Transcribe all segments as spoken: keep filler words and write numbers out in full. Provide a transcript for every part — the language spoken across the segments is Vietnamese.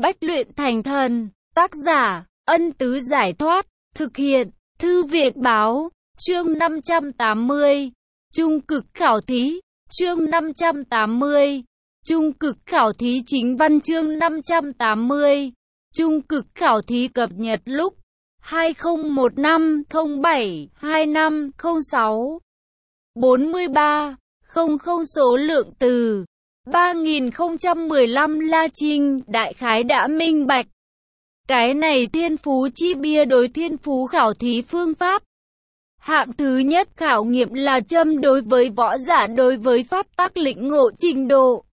bách luyện thành thần. Tác giả, Ân Tứ Giải Thoát. Thực hiện, Thư viện Báo. Chương năm trăm tám mươi. Trung cực khảo thí. Chương năm trăm tám mươi. Trung cực khảo thí chính văn. Chương năm trăm tám mươi. Trung cực khảo thí cập nhật lúc hai không một năm không bảy hai năm không sáu. bốn mươi ba. không không số lượng từ ba nghìn không trăm mười lăm. La Trinh đại khái đã minh bạch. Cái này thiên phú chi bia đối thiên phú khảo thí phương pháp. Hạng thứ nhất khảo nghiệm là châm đối với võ giả đối với pháp tắc lĩnh ngộ trình độ.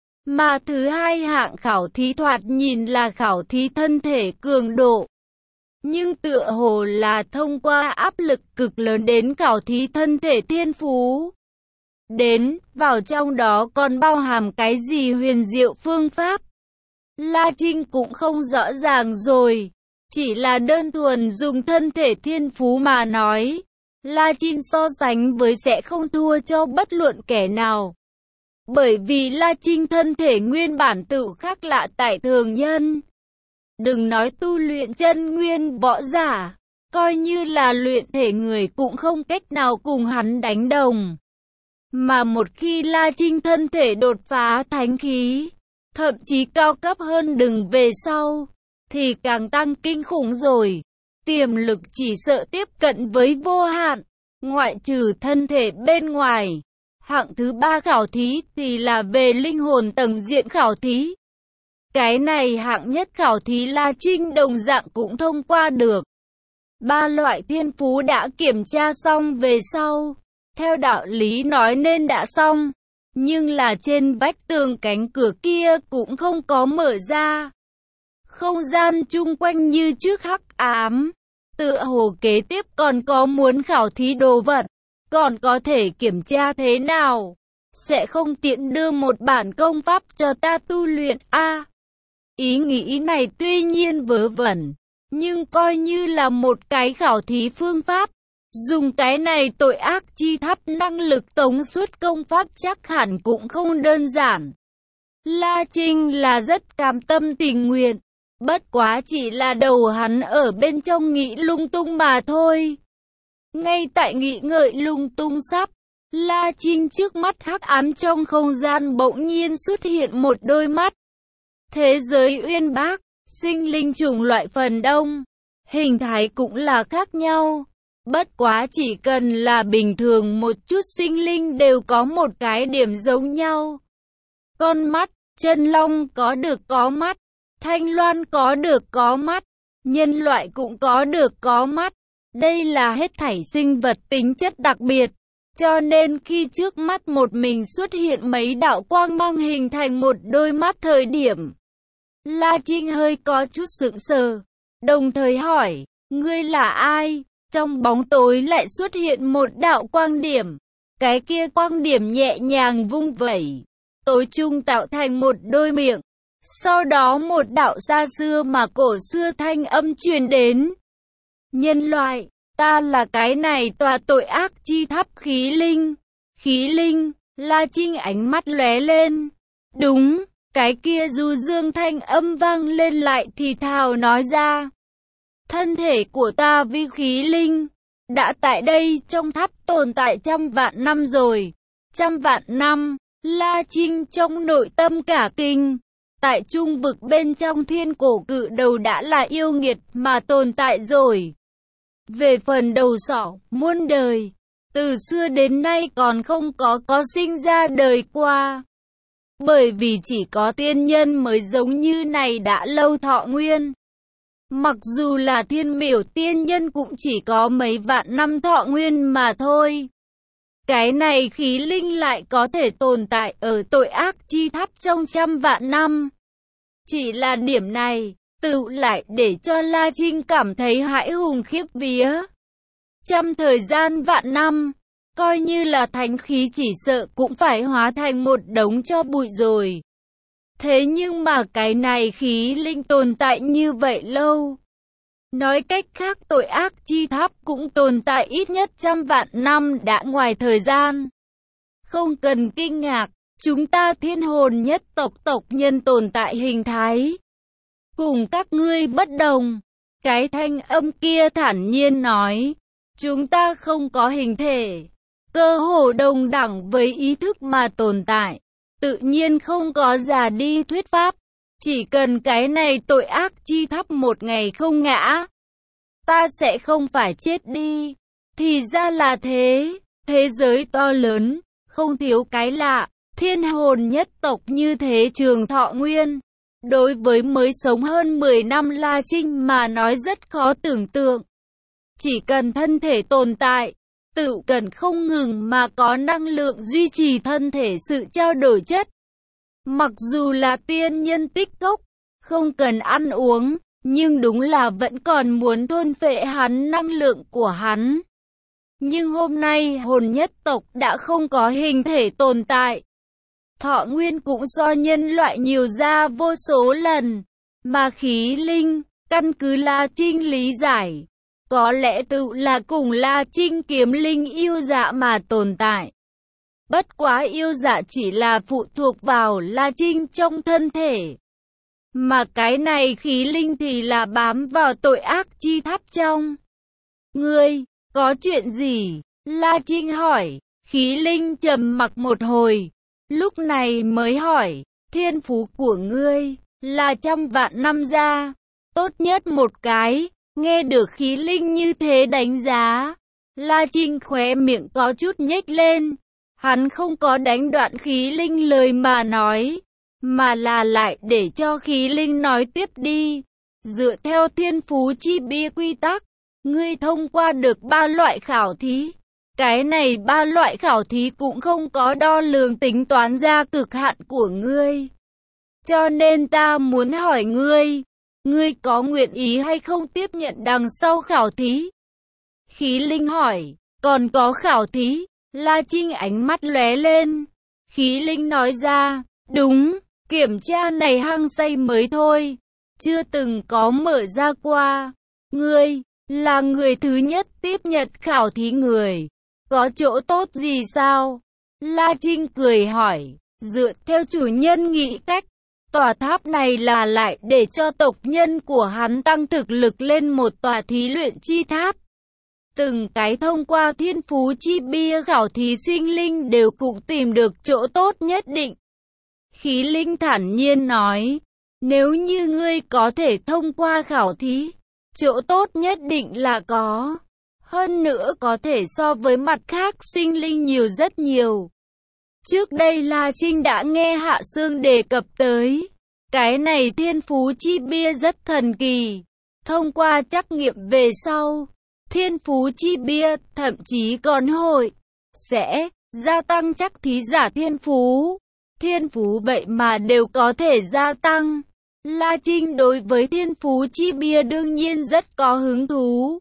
Mà thứ hai hạng khảo thí thoạt nhìn là khảo thí thân thể cường độ. Nhưng tựa hồ là thông qua áp lực cực lớn đến khảo thí thân thể thiên phú. Đến, vào trong đó còn bao hàm cái gì huyền diệu phương pháp. La Trinh cũng không rõ ràng rồi. Chỉ là đơn thuần dùng thân thể thiên phú mà nói. La Trinh so sánh với sẽ không thua cho bất luận kẻ nào. Bởi vì La Trinh thân thể nguyên bản tự khác lạ tại thường nhân. Đừng nói tu luyện chân nguyên võ giả, coi như là luyện thể người cũng không cách nào cùng hắn đánh đồng. Mà một khi La Trinh thân thể đột phá thánh khí, thậm chí cao cấp hơn đừng về sau, thì càng tăng kinh khủng rồi. Tiềm lực chỉ sợ tiếp cận với vô hạn, ngoại trừ thân thể bên ngoài. Hạng thứ ba khảo thí thì là về linh hồn tầng diện khảo thí. Cái này hạng nhất khảo thí La Trinh đồng dạng cũng thông qua được. Ba loại thiên phú đã kiểm tra xong về sau. Theo đạo lý nói nên đã xong. Nhưng là trên vách tường cánh cửa kia cũng không có mở ra. Không gian chung quanh như trước hắc ám. Tựa hồ kế tiếp còn có muốn khảo thí đồ vật. Còn có thể kiểm tra thế nào? Sẽ không tiện đưa một bản công pháp cho ta tu luyện a à, ý nghĩ này tuy nhiên vớ vẩn, nhưng coi như là một cái khảo thí phương pháp. Dùng cái này tội ác chi thắp năng lực tống suốt công pháp chắc hẳn cũng không đơn giản. La Trinh là rất cam tâm tình nguyện. Bất quá chỉ là đầu hắn ở bên trong nghĩ lung tung mà thôi. Ngay tại nghĩ ngợi lung tung sắp, La Trinh trước mắt hắc ám trong không gian bỗng nhiên xuất hiện một đôi mắt. Thế giới uyên bác, sinh linh chủng loại phần đông, hình thái cũng là khác nhau. Bất quá chỉ cần là bình thường một chút sinh linh đều có một cái điểm giống nhau. Con mắt, chân long có được có mắt, thanh loan có được có mắt, nhân loại cũng có được có mắt. Đây là hết thảy sinh vật tính chất đặc biệt, cho nên khi trước mắt một mình xuất hiện mấy đạo quang mang hình thành một đôi mắt thời điểm, La Trinh hơi có chút sững sờ, đồng thời hỏi, ngươi là ai? Trong bóng tối lại xuất hiện một đạo quang điểm, cái kia quang điểm nhẹ nhàng vung vẩy, tối trung tạo thành một đôi miệng, sau đó một đạo xa xưa mà cổ xưa thanh âm truyền đến. Nhân loại, ta là cái này tòa tội ác chi tháp khí linh. Khí linh, La Trinh ánh mắt lóe lên. Đúng, cái kia du dương thanh âm vang lên lại thì thào nói ra. Thân thể của ta vi khí linh, đã tại đây trong tháp tồn tại trăm vạn năm rồi. Trăm vạn năm, La Trinh trong nội tâm cả kinh. Tại trung vực bên trong thiên cổ cự đầu đã là yêu nghiệt mà tồn tại rồi. Về phần đầu sỏ, muôn đời, từ xưa đến nay còn không có có sinh ra đời qua. Bởi vì chỉ có tiên nhân mới giống như này đã lâu thọ nguyên. Mặc dù là thiên miểu tiên nhân cũng chỉ có mấy vạn năm thọ nguyên mà thôi. Cái này khí linh lại có thể tồn tại ở tội ác chi tháp trong trăm vạn năm. Chỉ là điểm này, tự lại để cho La Trinh cảm thấy hãi hùng khiếp vía. Trăm thời gian vạn năm, coi như là thánh khí chỉ sợ cũng phải hóa thành một đống tro bụi rồi. Thế nhưng mà cái này khí linh tồn tại như vậy lâu. Nói cách khác tội ác chi tháp cũng tồn tại ít nhất trăm vạn năm đã ngoài thời gian. Không cần kinh ngạc, chúng ta thiên hồn nhất tộc tộc nhân tồn tại hình thái. cùng các ngươi bất đồng. Cái thanh âm kia thản nhiên nói, chúng ta không có hình thể, cơ hồ đồng đẳng với ý thức mà tồn tại, tự nhiên không có già đi thuyết pháp. Chỉ cần cái này tội ác chi thắp một ngày không ngã, ta sẽ không phải chết đi. Thì ra là thế, thế giới to lớn, không thiếu cái lạ, thiên hồn nhất tộc như thế trường thọ nguyên. Đối với mới sống hơn mười năm La Trinh mà nói rất khó tưởng tượng. Chỉ cần thân thể tồn tại, tự cần không ngừng mà có năng lượng duy trì thân thể sự trao đổi chất. Mặc dù là tiên nhân tích cốc, không cần ăn uống, nhưng đúng là vẫn còn muốn thôn phệ hắn năng lượng của hắn. Nhưng hôm nay hồn nhất tộc đã không có hình thể tồn tại. Thọ nguyên cũng do nhân loại nhiều ra vô số lần, mà khí linh, căn cứ La Trinh lý giải, có lẽ tự là cùng La Trinh kiếm linh yêu dạ mà tồn tại. Bất quá yêu dạ chỉ là phụ thuộc vào La Trinh trong thân thể, mà cái này khí linh thì là bám vào tội ác chi tháp trong. Ngươi, có chuyện gì? La Trinh hỏi. Khí linh trầm mặc một hồi, lúc này mới hỏi, thiên phú của ngươi là trăm vạn năm ra, tốt nhất một cái. Nghe được khí linh như thế đánh giá, La Trinh khóe miệng có chút nhếch lên. Hắn không có đánh đoạn khí linh lời mà nói, mà là lại để cho khí linh nói tiếp đi. Dựa theo thiên phú chi bia quy tắc, ngươi thông qua được ba loại khảo thí. Cái này ba loại khảo thí cũng không có đo lường tính toán ra cực hạn của ngươi. Cho nên ta muốn hỏi ngươi, ngươi có nguyện ý hay không tiếp nhận đằng sau khảo thí? Khí linh hỏi, còn có khảo thí? La Trinh ánh mắt lóe lên. Khí linh nói ra, đúng, kiểm tra này hăng say mới thôi, chưa từng có mở ra qua. Ngươi là người thứ nhất tiếp nhận khảo thí người, có chỗ tốt gì sao? La Trinh cười hỏi, dựa theo chủ nhân nghĩ cách, tòa tháp này là lại để cho tộc nhân của hắn tăng thực lực lên một tòa thí luyện chi tháp. Từng cái thông qua thiên phú chi bia khảo thí sinh linh đều cũng tìm được chỗ tốt nhất định. Khí linh thản nhiên nói, nếu như ngươi có thể thông qua khảo thí, chỗ tốt nhất định là có. Hơn nữa có thể so với mặt khác sinh linh nhiều rất nhiều. Trước đây La Trinh đã nghe Hạ Sương đề cập tới, cái này thiên phú chi bia rất thần kỳ. Thông qua trắc nghiệm về sau, thiên phú chi bia thậm chí còn hội sẽ gia tăng chắc thí giả thiên phú. Thiên phú vậy mà đều có thể gia tăng. La Trinh đối với thiên phú chi bia đương nhiên rất có hứng thú.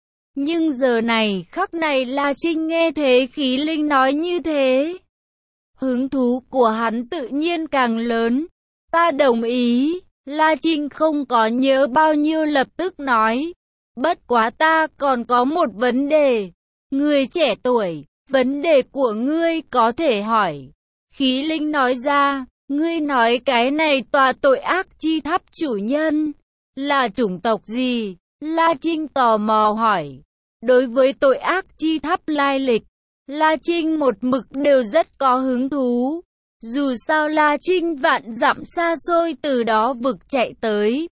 Nhưng giờ này khắc này La Trinh nghe thế khí linh nói như thế, hứng thú của hắn tự nhiên càng lớn. Ta đồng ý. La Trinh không có nhớ bao nhiêu lập tức nói, bất quá ta còn có một vấn đề. Người trẻ tuổi, vấn đề của ngươi có thể hỏi. Khí linh nói ra, ngươi nói cái này tòa tội ác chi tháp chủ nhân là chủng tộc gì? La Trinh tò mò hỏi. Đối với tội ác chi tháp lai lịch, La Trinh một mực đều rất có hứng thú. Dù sao La Trinh vạn dặm xa xôi từ đó vực chạy tới.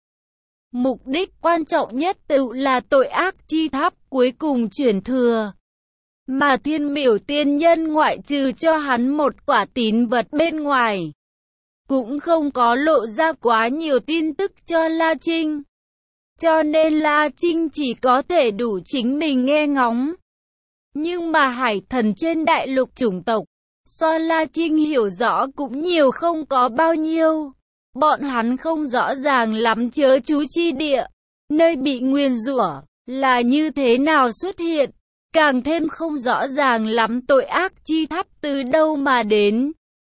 Mục đích quan trọng nhất tự là tội ác chi tháp cuối cùng truyền thừa. Mà thiên miểu tiên nhân ngoại trừ cho hắn một quả tín vật bên ngoài, cũng không có lộ ra quá nhiều tin tức cho La Trinh. Cho nên La Trinh chỉ có thể đủ chính mình nghe ngóng. Nhưng mà hải thần trên đại lục chủng tộc, so La Trinh hiểu rõ cũng nhiều không có bao nhiêu. Bọn hắn không rõ ràng lắm chớ chú chi địa, nơi bị nguyền rủa là như thế nào xuất hiện. Càng thêm không rõ ràng lắm tội ác chi tháp từ đâu mà đến.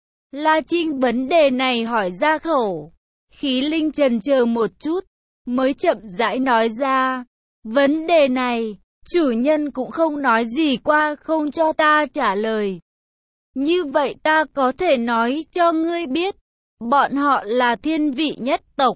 La Trinh vấn đề này hỏi ra khẩu. Khí linh chần chờ một chút, mới chậm rãi nói ra. Vấn đề này, chủ nhân cũng không nói gì qua không cho ta trả lời. Như vậy ta có thể nói cho ngươi biết, bọn họ là thiên vị nhất tộc,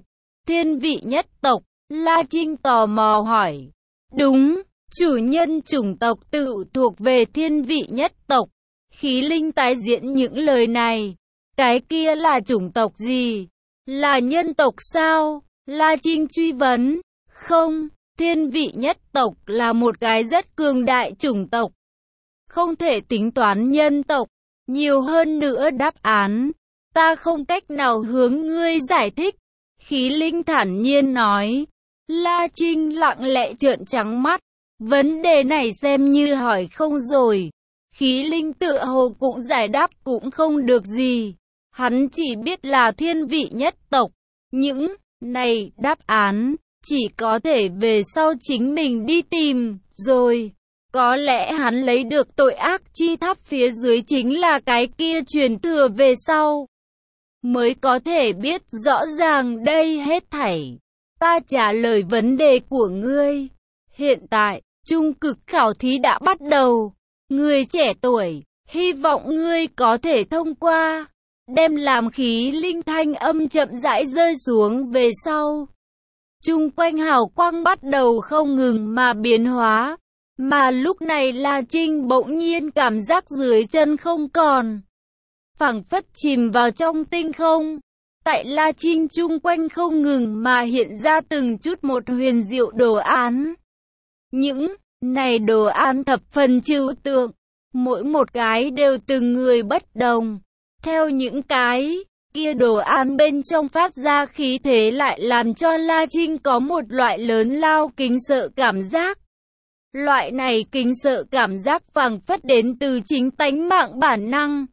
thiên vị nhất tộc. La Trinh tò mò hỏi. Đúng, chủ nhân chủng tộc tự thuộc về thiên vị nhất tộc. Khí linh tái diễn những lời này. Cái kia là chủng tộc gì? Là nhân tộc sao? La Trinh truy vấn. Không, thiên vị nhất tộc là một cái rất cường đại chủng tộc. Không thể tính toán nhân tộc. Nhiều hơn nữa đáp án. Ta không cách nào hướng ngươi giải thích. Khí linh thản nhiên nói. La Trinh lặng lẽ trợn trắng mắt. Vấn đề này xem như hỏi không rồi. Khí linh tựa hồ cũng giải đáp cũng không được gì. Hắn chỉ biết là thiên vị nhất tộc. Những này đáp án chỉ có thể về sau chính mình đi tìm rồi. Có lẽ hắn lấy được tội ác chi tháp phía dưới chính là cái kia truyền thừa về sau. Mới có thể biết rõ ràng đây hết thảy. Ta trả lời vấn đề của ngươi. Hiện tại, trung cực khảo thí đã bắt đầu. Người trẻ tuổi, hy vọng ngươi có thể thông qua. Đem làm khí linh thanh âm chậm rãi rơi xuống về sau. Chung quanh hào quang bắt đầu không ngừng mà biến hóa. Mà lúc này La Trinh bỗng nhiên cảm giác dưới chân không còn. Phảng phất chìm vào trong tinh không. Tại La Trinh chung quanh không ngừng mà hiện ra từng chút một huyền diệu đồ án. Những này đồ án thập phần trừu tượng. Mỗi một cái đều từng người bất đồng. Theo những cái kia đồ án bên trong phát ra khí thế lại làm cho La Trinh có một loại lớn lao kính sợ cảm giác. Loại này kính sợ cảm giác phảng phất đến từ chính tánh mạng bản năng.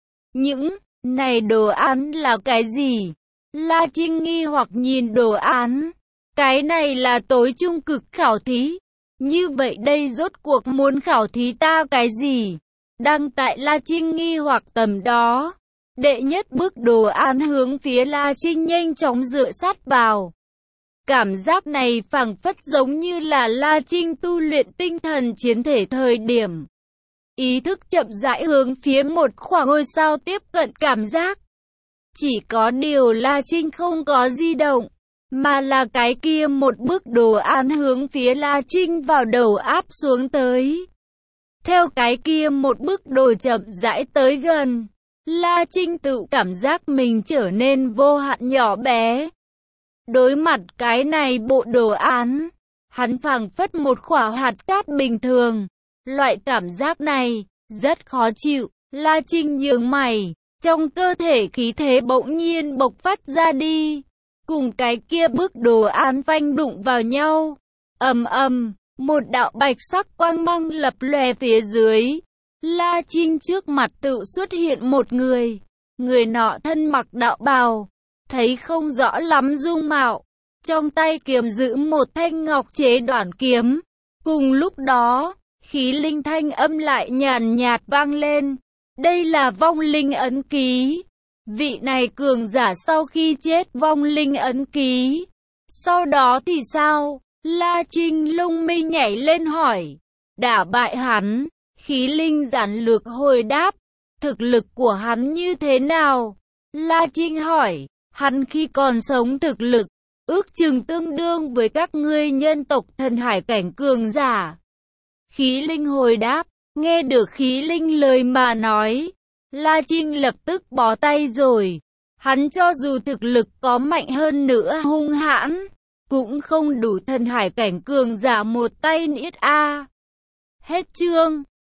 Những này đồ án là cái gì? La Trinh nghi hoặc nhìn đồ án. Cái này là tối trung cực khảo thí. Như vậy đây rốt cuộc muốn khảo thí ta cái gì? Đang tại La Trinh nghi hoặc tầm đó. Đệ nhất bước đồ án hướng phía La Trinh nhanh chóng dựa sát vào. Cảm giác này phảng phất giống như là La Trinh tu luyện tinh thần chiến thể thời điểm. Ý thức chậm rãi hướng phía một khoảng ngôi sao tiếp cận cảm giác. Chỉ có điều La Trinh không có di động, mà là cái kia một bước đồ án hướng phía La Trinh vào đầu áp xuống tới. Theo cái kia một bước đồ chậm rãi tới gần, La Trinh tự cảm giác mình trở nên vô hạn nhỏ bé. Đối mặt cái này bộ đồ án, hắn phảng phất một khỏa hạt cát bình thường. Loại cảm giác này rất khó chịu. La Trinh nhướng mày, trong cơ thể khí thế bỗng nhiên bộc phát ra đi, cùng cái kia bức đồ án phanh đụng vào nhau. Ầm ầm, một đạo bạch sắc quang mang lập lòe phía dưới. La Trinh trước mặt tự xuất hiện một người. Người nọ thân mặc đạo bào, thấy không rõ lắm dung mạo, trong tay kiếm giữ một thanh ngọc chế đoản kiếm. Cùng lúc đó, khí linh thanh âm lại nhàn nhạt vang lên. Đây là vong linh ấn ký. Vị này cường giả sau khi chết vong linh ấn ký. Sau đó thì sao? La Trinh lông mi nhảy lên hỏi. Đả bại hắn. Khí linh giản lược hồi đáp. Thực lực của hắn như thế nào? La Trinh hỏi. Hắn khi còn sống thực lực, ước chừng tương đương với các ngươi nhân tộc thần hải cảnh cường giả. Khí linh hồi đáp. Nghe được khí linh lời mà nói, La Trinh lập tức bó tay rồi. Hắn cho dù thực lực có mạnh hơn nữa hung hãn, cũng không đủ thần hải cảnh cường giả một tay niết a. Hết chương.